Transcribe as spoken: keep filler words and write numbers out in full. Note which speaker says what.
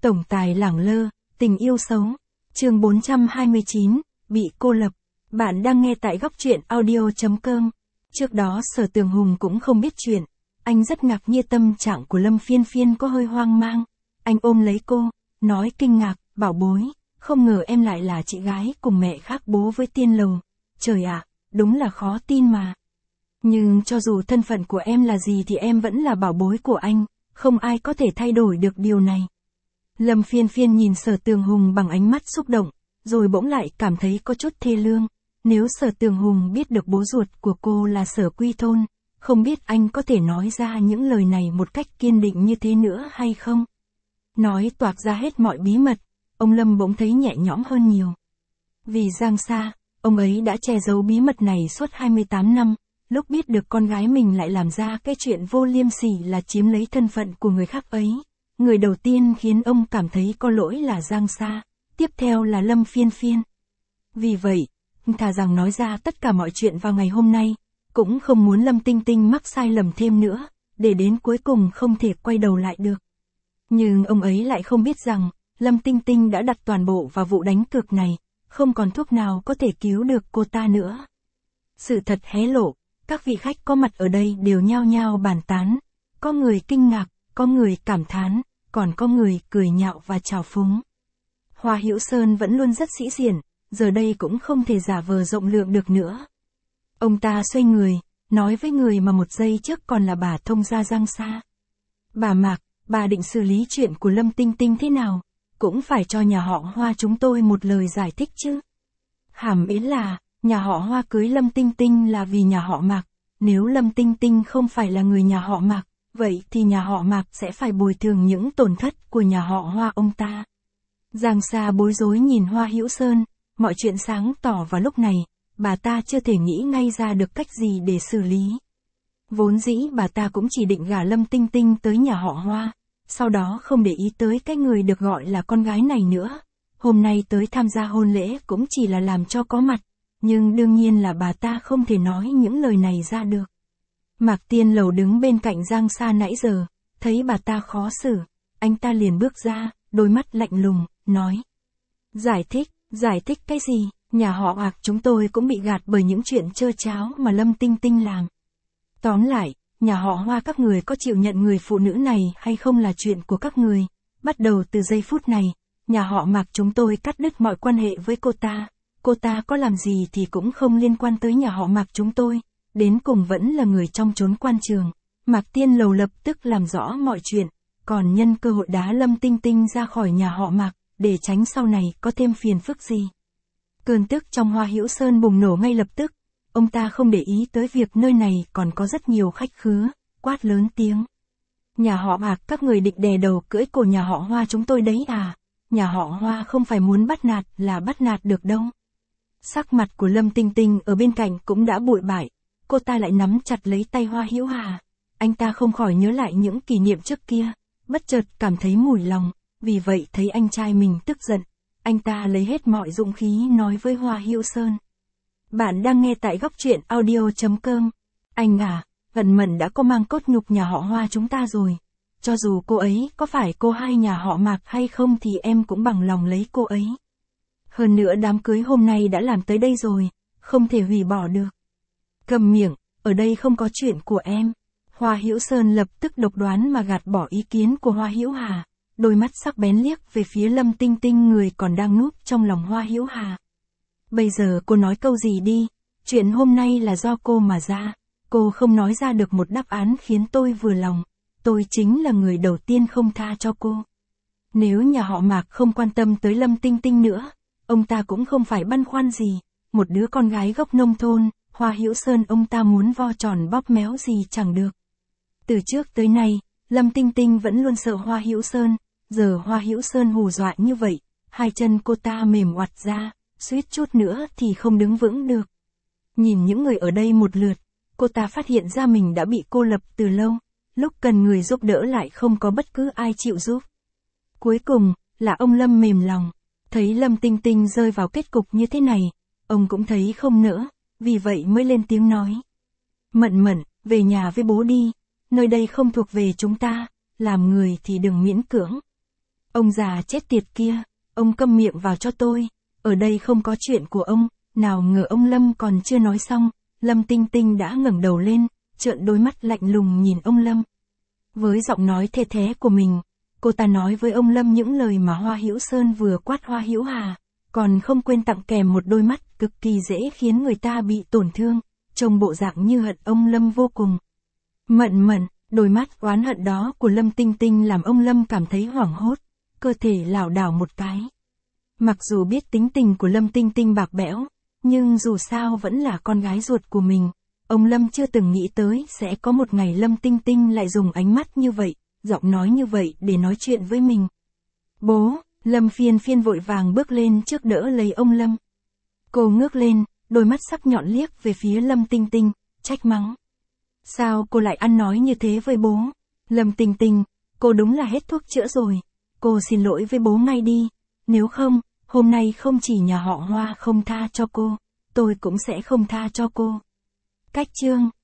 Speaker 1: Tổng tài lẳng lơ, tình yêu xấu. Chương bốn trăm hai mươi chín, bị cô lập. Bạn đang nghe tại góc truyện audio chấm com. Trước đó Sở Tường Hùng cũng không biết chuyện. Anh rất ngạc nhiên tâm trạng của Lâm Phiên Phiên có hơi hoang mang. Anh ôm lấy cô, nói kinh ngạc, bảo bối, không ngờ em lại là chị gái cùng mẹ khác bố với Tiên Lầu. Trời ạ, đúng là khó tin mà. Nhưng cho dù thân phận của em là gì thì em vẫn là bảo bối của anh, không ai có thể thay đổi được điều này. Lâm Phiên Phiên nhìn Sở Tường Hùng bằng ánh mắt xúc động, rồi bỗng lại cảm thấy có chút thê lương. Nếu Sở Tường Hùng biết được bố ruột của cô là Sở Quy Thôn, không biết anh có thể nói ra những lời này một cách kiên định như thế nữa hay không? Nói toạc ra hết mọi bí mật, ông Lâm bỗng thấy nhẹ nhõm hơn nhiều. Vì Giang Sa, ông ấy đã che giấu bí mật này suốt hai mươi tám năm, lúc biết được con gái mình lại làm ra cái chuyện vô liêm sỉ là chiếm lấy thân phận của người khác ấy. Người đầu tiên khiến ông cảm thấy có lỗi là Giang Sa, tiếp theo là Lâm Phiên Phiên. Vì vậy, thà rằng nói ra tất cả mọi chuyện vào ngày hôm nay, cũng không muốn Lâm Tinh Tinh mắc sai lầm thêm nữa, để đến cuối cùng không thể quay đầu lại được. Nhưng ông ấy lại không biết rằng, Lâm Tinh Tinh đã đặt toàn bộ vào vụ đánh cược này, không còn thuốc nào có thể cứu được cô ta nữa. Sự thật hé lộ, các vị khách có mặt ở đây đều nhao nhao bàn tán, có người kinh ngạc, có người cảm thán, còn có người cười nhạo và trào phúng. Hoa Hữu Sơn vẫn luôn rất sĩ diện, giờ đây cũng không thể giả vờ rộng lượng được nữa. Ông ta xoay người, nói với người mà một giây trước còn là bà thông gia Giang Sa. Bà Mạc, bà định xử lý chuyện của Lâm Tinh Tinh thế nào? Cũng phải cho nhà họ Hoa chúng tôi một lời giải thích chứ. Hàm ý là, nhà họ Hoa cưới Lâm Tinh Tinh là vì nhà họ Mạc. Nếu Lâm Tinh Tinh không phải là người nhà họ Mạc, vậy thì nhà họ Mạc sẽ phải bồi thường những tổn thất của nhà họ Hoa ông ta. Giang Sa bối rối nhìn Hoa Hữu Sơn, mọi chuyện sáng tỏ vào lúc này, bà ta chưa thể nghĩ ngay ra được cách gì để xử lý. Vốn dĩ bà ta cũng chỉ định gả Lâm Tinh Tinh tới nhà họ Hoa, sau đó không để ý tới cái người được gọi là con gái này nữa. Hôm nay tới tham gia hôn lễ cũng chỉ là làm cho có mặt, nhưng đương nhiên là bà ta không thể nói những lời này ra được. Mạc Tiên Lầu đứng bên cạnh Giang Sa nãy giờ, thấy bà ta khó xử, anh ta liền bước ra, đôi mắt lạnh lùng, nói. Giải thích, giải thích cái gì, nhà họ Mạc chúng tôi cũng bị gạt bởi những chuyện trơ tráo mà Lâm Tinh Tinh làm. Tóm lại, nhà họ Hoa các người có chịu nhận người phụ nữ này hay không là chuyện của các người. Bắt đầu từ giây phút này, nhà họ Mạc chúng tôi cắt đứt mọi quan hệ với cô ta. Cô ta có làm gì thì cũng không liên quan tới nhà họ Mạc chúng tôi. Đến cùng vẫn là người trong chốn quan trường. Mạc Tiên Lầu lập tức làm rõ mọi chuyện, còn nhân cơ hội đá Lâm Tinh Tinh ra khỏi nhà họ Mạc, để tránh sau này có thêm phiền phức gì. Cơn tức trong Hoa Hữu Sơn bùng nổ ngay lập tức. Ông ta không để ý tới việc nơi này còn có rất nhiều khách khứa, quát lớn tiếng. Nhà họ Mạc các người định đè đầu cưỡi cổ nhà họ Hoa chúng tôi đấy à? Nhà họ Hoa không phải muốn bắt nạt là bắt nạt được đâu. Sắc mặt của Lâm Tinh Tinh ở bên cạnh cũng đã bụi bại. Cô ta lại nắm chặt lấy tay Hoa Hữu Hà. Anh ta không khỏi nhớ lại những kỷ niệm trước kia, bất chợt cảm thấy mùi lòng, vì vậy thấy anh trai mình tức giận. Anh ta lấy hết mọi dũng khí nói với Hoa Hữu Sơn. Bạn đang nghe tại góc truyện audio chấm com. Anh à, Vận Mẫn đã có mang cốt nhục nhà họ Hoa chúng ta rồi. Cho dù cô ấy có phải cô hai nhà họ Mạc hay không thì em cũng bằng lòng lấy cô ấy. Hơn nữa đám cưới hôm nay đã làm tới đây rồi, không thể hủy bỏ được. Cầm miệng, ở đây không có chuyện của em. Hoa Hữu Sơn lập tức độc đoán mà gạt bỏ ý kiến của Hoa Hữu Hà, đôi mắt sắc bén liếc về phía Lâm Tinh Tinh người còn đang núp trong lòng Hoa Hữu Hà. Bây giờ cô nói câu gì đi, chuyện hôm nay là do cô mà ra, cô không nói ra được một đáp án khiến tôi vừa lòng, tôi chính là người đầu tiên không tha cho cô. Nếu nhà họ Mạc không quan tâm tới Lâm Tinh Tinh nữa, ông ta cũng không phải băn khoăn gì, một đứa con gái gốc nông thôn, Hoa Hữu Sơn ông ta muốn vo tròn bóp méo gì chẳng được. Từ trước tới nay, Lâm Tinh Tinh vẫn luôn sợ Hoa Hữu Sơn, giờ Hoa Hữu Sơn hù dọa như vậy, hai chân cô ta mềm oặt ra, suýt chút nữa thì không đứng vững được. Nhìn những người ở đây một lượt, cô ta phát hiện ra mình đã bị cô lập từ lâu, lúc cần người giúp đỡ lại không có bất cứ ai chịu giúp. Cuối cùng, là ông Lâm mềm lòng, thấy Lâm Tinh Tinh rơi vào kết cục như thế này, ông cũng thấy không nỡ, vì vậy mới lên tiếng nói. Mẫn Mẫn, về nhà với bố đi, nơi đây không thuộc về chúng ta, làm người thì đừng miễn cưỡng. Ông già chết tiệt kia, ông câm miệng vào cho tôi, ở đây không có chuyện của ông. Nào ngờ ông Lâm còn chưa nói xong, Lâm Tinh Tinh đã ngẩng đầu lên, trợn đôi mắt lạnh lùng nhìn ông Lâm. Với giọng nói thê thé của mình, cô ta nói với ông Lâm những lời mà Hoa Hữu Sơn vừa quát Hoa Hữu Hà, còn không quên tặng kèm một đôi mắt cực kỳ dễ khiến người ta bị tổn thương, trông bộ dạng như hận ông Lâm vô cùng. Mận mận, đôi mắt oán hận đó của Lâm Tinh Tinh làm ông Lâm cảm thấy hoảng hốt, cơ thể lảo đảo một cái. Mặc dù biết tính tình của Lâm Tinh Tinh bạc bẽo, nhưng dù sao vẫn là con gái ruột của mình. Ông Lâm chưa từng nghĩ tới sẽ có một ngày Lâm Tinh Tinh lại dùng ánh mắt như vậy, giọng nói như vậy để nói chuyện với mình. Bố, Lâm Phiên Phiên vội vàng bước lên trước đỡ lấy ông Lâm. Cô ngước lên, đôi mắt sắc nhọn liếc về phía Lâm Tinh Tinh, trách mắng. Sao cô lại ăn nói như thế với bố? Lâm Tinh Tinh, cô đúng là hết thuốc chữa rồi. Cô xin lỗi với bố ngay đi. Nếu không, hôm nay không chỉ nhà họ Hoa không tha cho cô, tôi cũng sẽ không tha cho cô. Cách chương